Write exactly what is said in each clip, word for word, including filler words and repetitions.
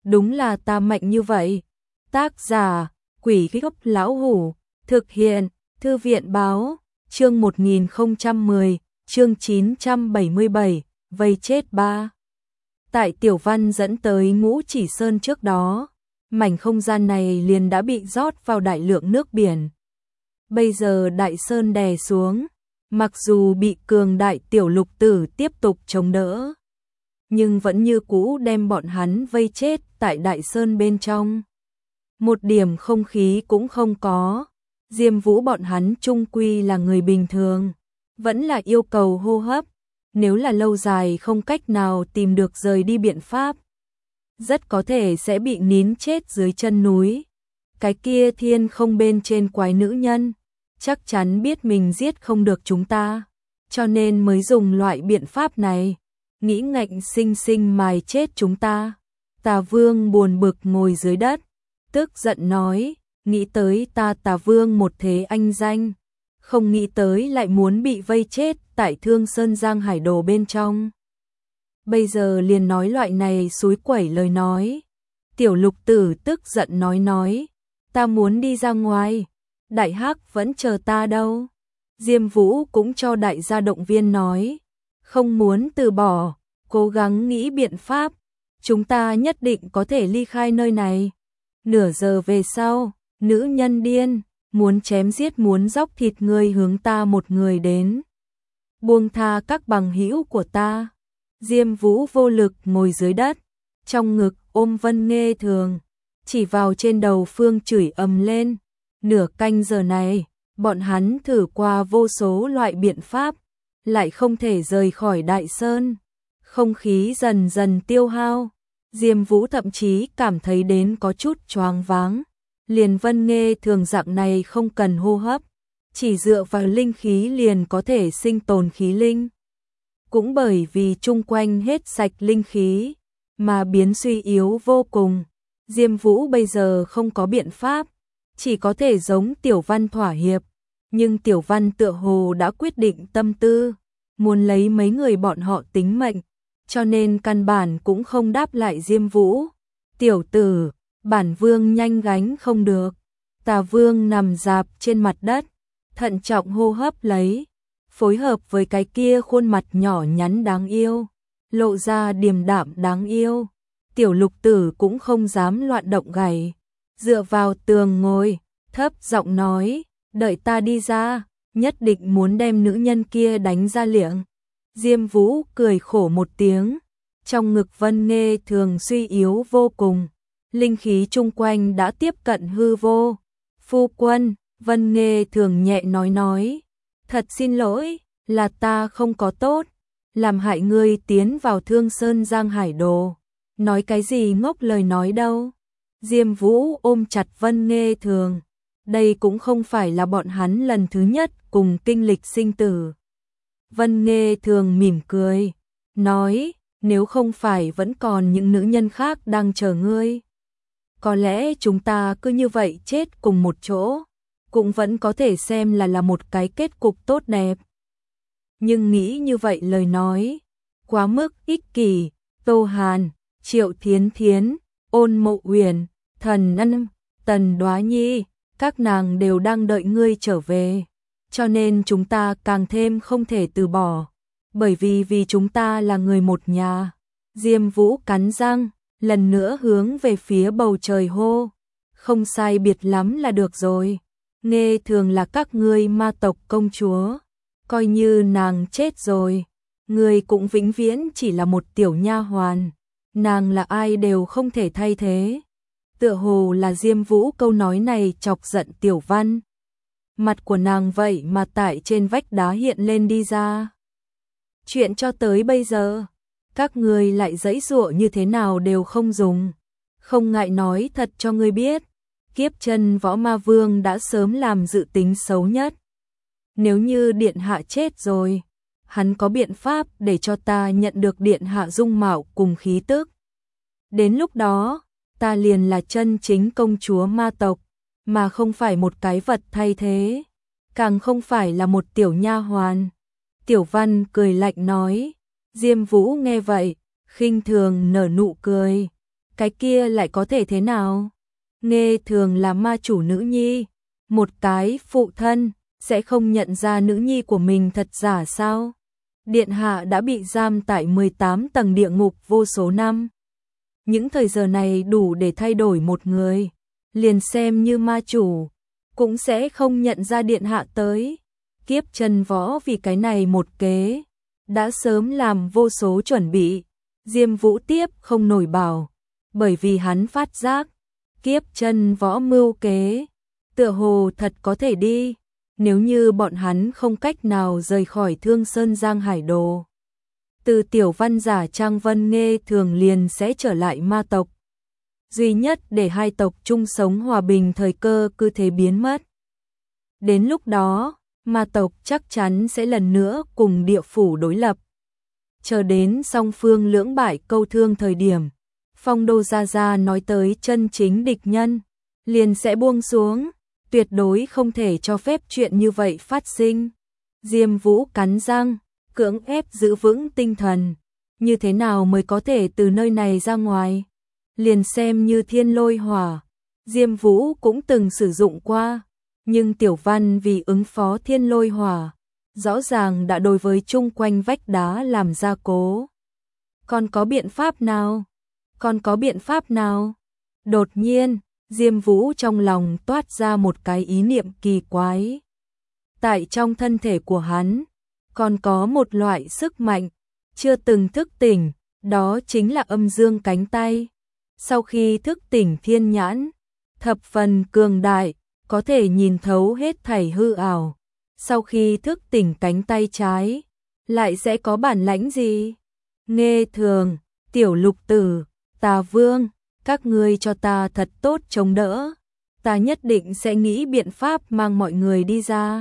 đúng là ta mạnh như vậy. Tác giả, Quỷ Gốc Lão Hủ, thực hiện, Thư viện báo, chương một nghìn không trăm mười, chương chín trăm bảy mươi bảy, vây chết ba. Tại Tiểu Văn dẫn tới Ngũ Chỉ Sơn trước đó, mảnh không gian này liền đã bị rót vào đại lượng nước biển. Bây giờ đại sơn đè xuống, mặc dù bị cường đại tiểu lục tử tiếp tục chống đỡ, nhưng vẫn như cũ đem bọn hắn vây chết tại đại sơn bên trong. Một điểm không khí cũng không có. Diêm Vũ bọn hắn chung quy là người bình thường, vẫn là yêu cầu hô hấp, nếu là lâu dài không cách nào tìm được rời đi biện pháp, rất có thể sẽ bị nín chết dưới chân núi. Cái kia thiên không bên trên quái nữ nhân, chắc chắn biết mình giết không được chúng ta, cho nên mới dùng loại biện pháp này, nghĩ ngạnh sinh sinh mài chết chúng ta. Tà Vương buồn bực ngồi dưới đất, tức giận nói, nghĩ tới ta Tà Vương một thế anh danh, không nghĩ tới lại muốn bị vây chết tại Thương Sơn Giang Hải Đồ bên trong. Bây giờ liền nói loại này xúi quẩy lời nói. Tiểu lục tử tức giận nói nói, ta muốn đi ra ngoài, đại hắc vẫn chờ ta đâu. Diêm Vũ cũng cho đại gia động viên nói, không muốn từ bỏ, cố gắng nghĩ biện pháp, chúng ta nhất định có thể ly khai nơi này. Nửa giờ về sau, nữ nhân điên, muốn chém giết muốn dóc thịt người hướng ta một người đến. Buông tha các bằng hữu của ta. Diêm Vũ vô lực ngồi dưới đất, trong ngực ôm Vân Nghê Thường, chỉ vào trên đầu Phương chửi ầm lên. Nửa canh giờ này, bọn hắn thử qua vô số loại biện pháp, lại không thể rời khỏi đại sơn. Không khí dần dần tiêu hao, Diêm Vũ thậm chí cảm thấy đến có chút choáng váng. Liền Vân Nghê Thường dạng này không cần hô hấp, chỉ dựa vào linh khí liền có thể sinh tồn khí linh. Cũng bởi vì chung quanh hết sạch linh khí, mà biến suy yếu vô cùng. Diêm Vũ bây giờ không có biện pháp, chỉ có thể giống Tiểu Văn thỏa hiệp. Nhưng Tiểu Văn tựa hồ đã quyết định tâm tư, muốn lấy mấy người bọn họ tính mệnh, cho nên căn bản cũng không đáp lại Diêm Vũ. Tiểu tử, bản vương nhanh gánh không được. Tà Vương nằm rạp trên mặt đất, thận trọng hô hấp lấy, phối hợp với cái kia khuôn mặt nhỏ nhắn đáng yêu, lộ ra điềm đạm đáng yêu. Tiểu lục tử cũng không dám loạn động gảy, dựa vào tường ngồi, thấp giọng nói, đợi ta đi ra, nhất định muốn đem nữ nhân kia đánh ra liệng. Diêm Vũ cười khổ một tiếng, trong ngực Vân Nghê Thường suy yếu vô cùng, linh khí chung quanh đã tiếp cận hư vô. Phu quân, Vân Nghê Thường nhẹ nói nói, thật xin lỗi, là ta không có tốt, làm hại ngươi tiến vào Thương Sơn Giang Hải Đồ. Nói cái gì ngốc lời nói đâu. Diêm Vũ ôm chặt Vân Nghê Thường, đây cũng không phải là bọn hắn lần thứ nhất cùng kinh lịch sinh tử. Vân Nghê Thường mỉm cười, nói, nếu không phải vẫn còn những nữ nhân khác đang chờ ngươi, có lẽ chúng ta cứ như vậy chết cùng một chỗ, cũng vẫn có thể xem là là một cái kết cục tốt đẹp. Nhưng nghĩ như vậy lời nói, quá mức ích kỷ. Tô Hàn, Triệu Thiến Thiến, Ôn Mộ Uyển, Thần Ân, Tần Đoá Nhi, các nàng đều đang đợi ngươi trở về, cho nên chúng ta càng thêm không thể từ bỏ, bởi vì vì chúng ta là người một nhà. Diêm Vũ cắn răng, lần nữa hướng về phía bầu trời hô, không sai biệt lắm là được rồi. Nghê Thường là các ngươi ma tộc công chúa, coi như nàng chết rồi, ngươi cũng vĩnh viễn chỉ là một tiểu nha hoàn, nàng là ai đều không thể thay thế. Tựa hồ là Diêm Vũ câu nói này chọc giận Tiểu Văn. Mặt của nàng vậy mà tại trên vách đá hiện lên đi ra. Chuyện cho tới bây giờ, các ngươi lại giãy giụa như thế nào đều không dùng. Không ngại nói thật cho ngươi biết, Kiếp Chân Võ Ma Vương đã sớm làm dự tính xấu nhất. Nếu như điện hạ chết rồi, hắn có biện pháp để cho ta nhận được điện hạ dung mạo cùng khí tức. Đến lúc đó, ta liền là chân chính công chúa ma tộc, mà không phải một cái vật thay thế, càng không phải là một tiểu nha hoàn. Tiểu Văn cười lạnh nói. Diêm Vũ nghe vậy, khinh thường nở nụ cười. cái kia lại có thể thế nào? Nghe thường là ma chủ nữ nhi, một cái phụ thân sẽ không nhận ra nữ nhi của mình thật giả sao? Điện hạ đã bị giam tại mười tám tầng địa ngục vô số năm. Những thời giờ này đủ để thay đổi một người, liền xem như ma chủ cũng sẽ không nhận ra điện hạ tới. Kiếp Chân Võ vì cái này một kế đã sớm làm vô số chuẩn bị. Diêm Vũ tiếp không nổi bảo, bởi vì hắn phát giác Kiếp Chân Võ mưu kế tựa hồ thật có thể đi. Nếu như bọn hắn không cách nào rời khỏi Thương Sơn Giang Hải Đồ, từ tiểu văn giả Trang Vân Nghê thường liền sẽ trở lại ma tộc. Duy nhất để hai tộc chung sống hòa bình thời cơ cứ thế biến mất. Đến lúc đó, ma tộc chắc chắn sẽ lần nữa cùng địa phủ đối lập. Chờ đến song phương lưỡng bại câu thương thời điểm, Phong Đô Gia Gia nói tới chân chính địch nhân, liền sẽ buông xuống, tuyệt đối không thể cho phép chuyện như vậy phát sinh. Diêm Vũ cắn răng, cưỡng ép giữ vững tinh thần, như thế nào mới có thể từ nơi này ra ngoài? Liền xem như thiên lôi hỏa, Diêm Vũ cũng từng sử dụng qua, nhưng Tiểu Văn vì ứng phó thiên lôi hỏa, rõ ràng đã đối với chung quanh vách đá làm gia cố. Còn có biện pháp nào? Còn có biện pháp nào? Đột nhiên, Diêm Vũ trong lòng toát ra một cái ý niệm kỳ quái. Tại trong thân thể của hắn, còn có một loại sức mạnh, chưa từng thức tỉnh, đó chính là âm dương cánh tay. Sau khi thức tỉnh thiên nhãn, thập phần cường đại, có thể nhìn thấu hết thảy hư ảo. Sau khi thức tỉnh cánh tay trái, lại sẽ có bản lãnh gì? Nghe thường, Tiểu Lục Tử, Tà Vương, các ngươi cho ta thật tốt chống đỡ, ta nhất định sẽ nghĩ biện pháp mang mọi người đi ra.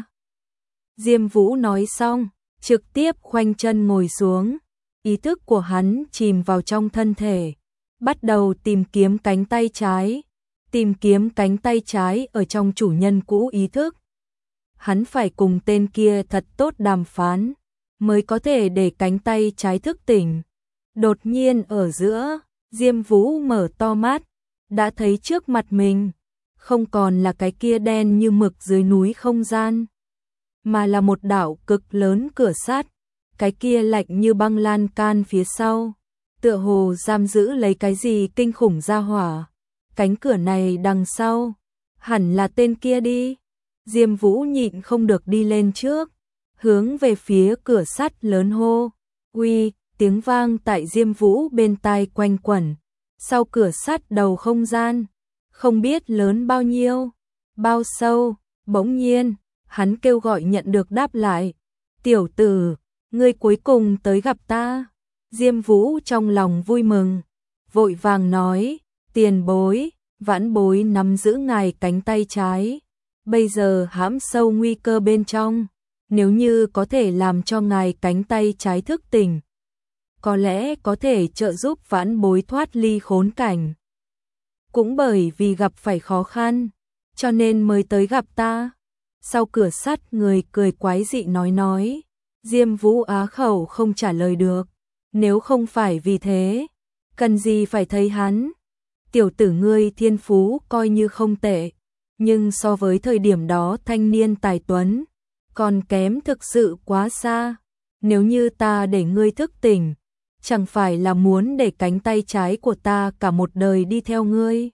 Diêm Vũ nói xong, trực tiếp khoanh chân ngồi xuống, ý thức của hắn chìm vào trong thân thể, bắt đầu tìm kiếm cánh tay trái, tìm kiếm cánh tay trái ở trong chủ nhân cũ ý thức. Hắn phải cùng tên kia thật tốt đàm phán, mới có thể để cánh tay trái thức tỉnh. Đột nhiên ở giữa, Diêm Vũ mở to mắt, đã thấy trước mặt mình, không còn là cái kia đen như mực dưới núi không gian, mà là một đạo cực lớn cửa sắt, cái kia lạnh như băng lan can phía sau, tựa hồ giam giữ lấy cái gì kinh khủng ra hỏa. Cánh cửa này đằng sau, hẳn là tên kia đi. Diêm Vũ nhịn không được đi lên trước, hướng về phía cửa sắt lớn hô, uy, tiếng vang tại Diêm Vũ bên tai quanh quẩn. Sau cửa sắt đầu không gian, không biết lớn bao nhiêu, bao sâu, bỗng nhiên, hắn kêu gọi nhận được đáp lại. Tiểu tử, ngươi cuối cùng tới gặp ta. Diêm Vũ trong lòng vui mừng, vội vàng nói, tiền bối, vãn bối nắm giữ ngài cánh tay trái, bây giờ hãm sâu nguy cơ bên trong, nếu như có thể làm cho ngài cánh tay trái thức tỉnh, có lẽ có thể trợ giúp vãn bối thoát ly khốn cảnh. Cũng bởi vì gặp phải khó khăn, cho nên mới tới gặp ta. Sau cửa sắt người cười quái dị nói nói, Diêm Vũ á khẩu không trả lời được, nếu không phải vì thế, cần gì phải thấy hắn. Tiểu tử ngươi thiên phú coi như không tệ, nhưng so với thời điểm đó thanh niên tài tuấn, còn kém thực sự quá xa. Nếu như ta để ngươi thức tỉnh, chẳng phải là muốn để cánh tay trái của ta cả một đời đi theo ngươi.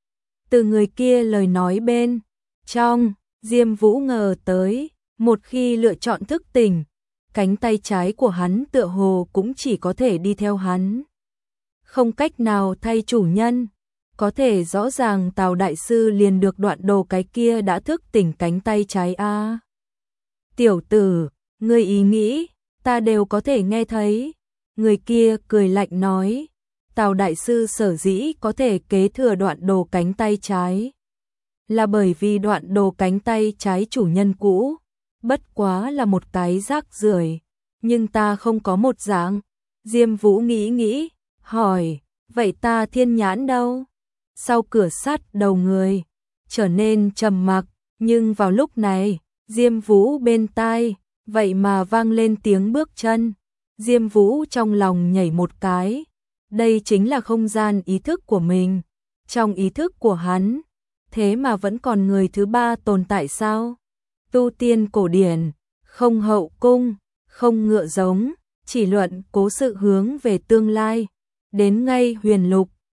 Từ người kia lời nói bên trong, Diêm Vũ ngờ tới, một khi lựa chọn thức tỉnh, cánh tay trái của hắn tựa hồ cũng chỉ có thể đi theo hắn, không cách nào thay chủ nhân. Có thể rõ ràng Tào đại sư liền được đoạn đồ cái kia đã thức tỉnh cánh tay trái a. Tiểu tử, ngươi ý nghĩ, ta đều có thể nghe thấy. Người kia cười lạnh nói, Tào đại sư sở dĩ có thể kế thừa đoạn đồ cánh tay trái, là bởi vì đoạn đồ cánh tay trái chủ nhân cũ, bất quá là một cái rác rưởi, nhưng ta không có một dạng. Diêm Vũ nghĩ nghĩ, hỏi, vậy ta thiên nhãn đâu? Sau cửa sắt đầu người trở nên trầm mặc, nhưng vào lúc này, Diêm Vũ bên tai, vậy mà vang lên tiếng bước chân. Diêm Vũ trong lòng nhảy một cái, Đây chính là không gian ý thức của mình. Trong ý thức của hắn, thế mà vẫn còn người thứ ba tồn tại sao? Tu tiên cổ điển, không hậu cung, không ngựa giống, chỉ luận cố sự hướng về tương lai. Đến ngay huyền lục,